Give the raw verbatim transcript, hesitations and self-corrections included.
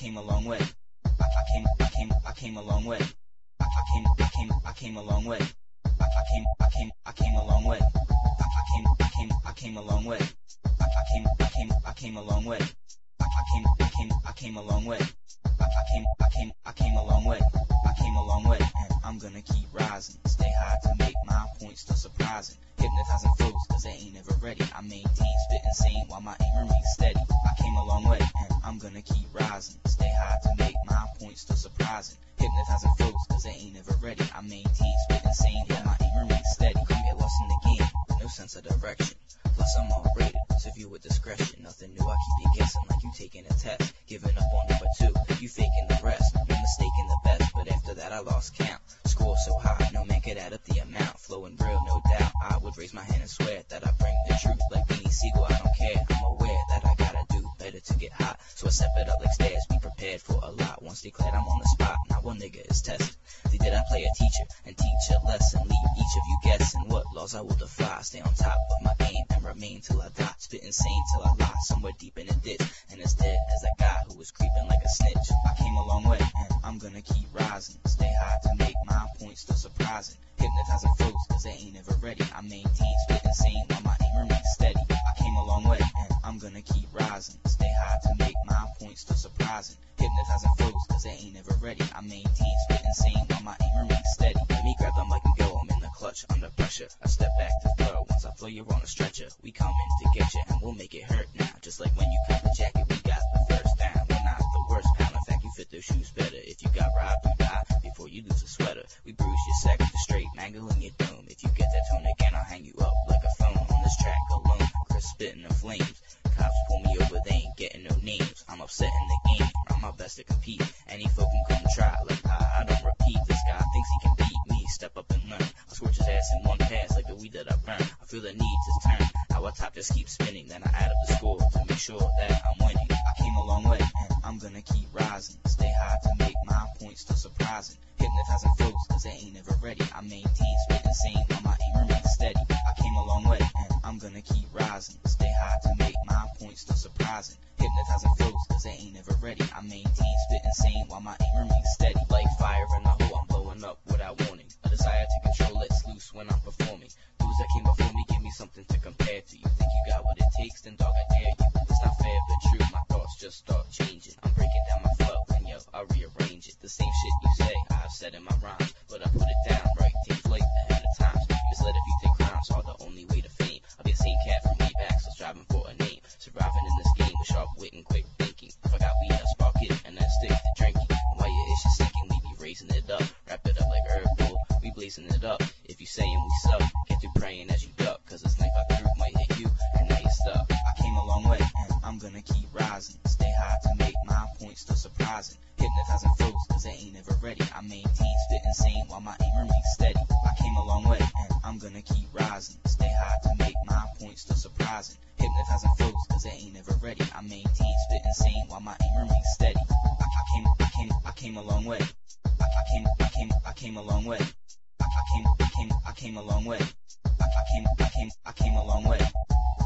came a long way. I, I came, I came, I came a long way. I, I came, I came, I came a long way. I, I came, I came, I came a long way. I, I came, I came, I came a long way. I, I came, I came, I came a long way. I, I came, I came, I came a long way. I, I came, I came, I came a long way. I came a long way, and I'm gonna keep rising. Stay high to make my points still surprising. Hypnotizing flows, cause they ain't never ready. I maintain spit insane while my aim remains steady. I came a long way, and I'm gonna keep rising. Stay high to make my points still surprising. Hypnotizing flows, cause they ain't never ready. I maintain spit insane while my aim remains steady. Come get lost in the game, no sense of direction. Plus I'm all rated, so view with discretion. Nothing new, I keep you guessing like you taking a test. Giving up on number two, you faking the rest. No mistaking the best, but after that I lost count. Score so high, no man could add up the amount. Flowing real, no doubt. I would raise my hand and swear that I bring the truth. Like Beanie Siegel, I don't care. I'm aware that I gotta do better to get hot. So I step it up like stairs, be prepared for a lot. Once declared I'm on the spot, not one nigga is tested. They did I play a teacher and teach a lesson. Leave each of you guessing what laws I will defy. Stay on top of my aim and remain till I die. Spit insane till I lie somewhere deep in a ditch. And as dead as a guy who was creeping like a snitch. I came a long way and I'm gonna keep rising. Stay high to make my points still surprising. Hypnotizing flows cause they ain't never ready. I maintain spit insane while my aim remains steady. I came a long way and I'm gonna keep rising. Stay high to make my points still surprising. Hypnotizing flows cause they ain't never ready. I maintain spit insane while my aim remains steady. Let me grab them like a go, I'm in the clutch under pressure. I step back to throw, once I flow you're on a stretcher. We coming to get you and we'll make it hurt now. Just like when you cut the jacket, we got the first down. We're not the worst pound, in fact you fit those shoes better. If you got robbed, you die before you lose a sweater. We bruise your second straight, mangling your dome. If you get that tone again, I'll hang you up like a phone on this track alone. Chris spitting the flames. Cops pull me over, they ain't getting no names. I'm upsetting the game, I'm my best to compete. Any folk can come try, like I, I don't repeat. This guy thinks he can beat me, step up and learn. I'll scorch his ass in one pass like the weed that I burn. I feel the need to turn, our top just keeps spinning. Then I add up the score to make sure that I'm winning. I came a long way and I'm gonna keep rising. Stay high to make my points still surprising. Hypnotizing flows cause they ain't never ready. I maintain spit insane while my aim remains steady. I came a long way and I'm gonna keep rising. Stay high to make my points still surprising. Hypnotizing flows cause they ain't never ready. I maintain spit insane while my aim remains steady. Like fire in a hole, I'm blowing up without warning. A desire to control lets loose when I'm performing. Dudes that came before me give me something to compare to. You think you got what it takes, then dog I dare you. It's not fair but true, my thoughts just start changing. I'm breaking down my flow and yo, I rearrange it. The same shit you say, I've said in my rhymes, but I put it down right. Take flight ahead of times. Misled if you think crimes are the only way to fame. I'll be the same cat from way back, so striving for a name. Surviving in this game with sharp wit and quick thinking. If I got weed, I spark it and then stick to drinking. And while your ish is sinking, we be raising it up. Wrap it up like herb bull, we blazing it up. If you saying we suck, get through praying as you duck. Cause this knife I threw might hit you, and now you're stuck. I came a long way, and I'm gonna keep rising. Stay high to make my points still surprising. Hypnotizing flows, cause they ain't never ready. I maintain spit insane while my aim remains steady. I came a long way, and I'm gonna keep rising. Stay high to make my points still surprising. Hypnotizing flows, cause they ain't never ready. I maintain spit insane while my aim remains steady. I, I came, I came, I came a long way. I, I came, I came, I came a long way. I, I came, I came, I came a long way. I, I came, I came, I came a long way.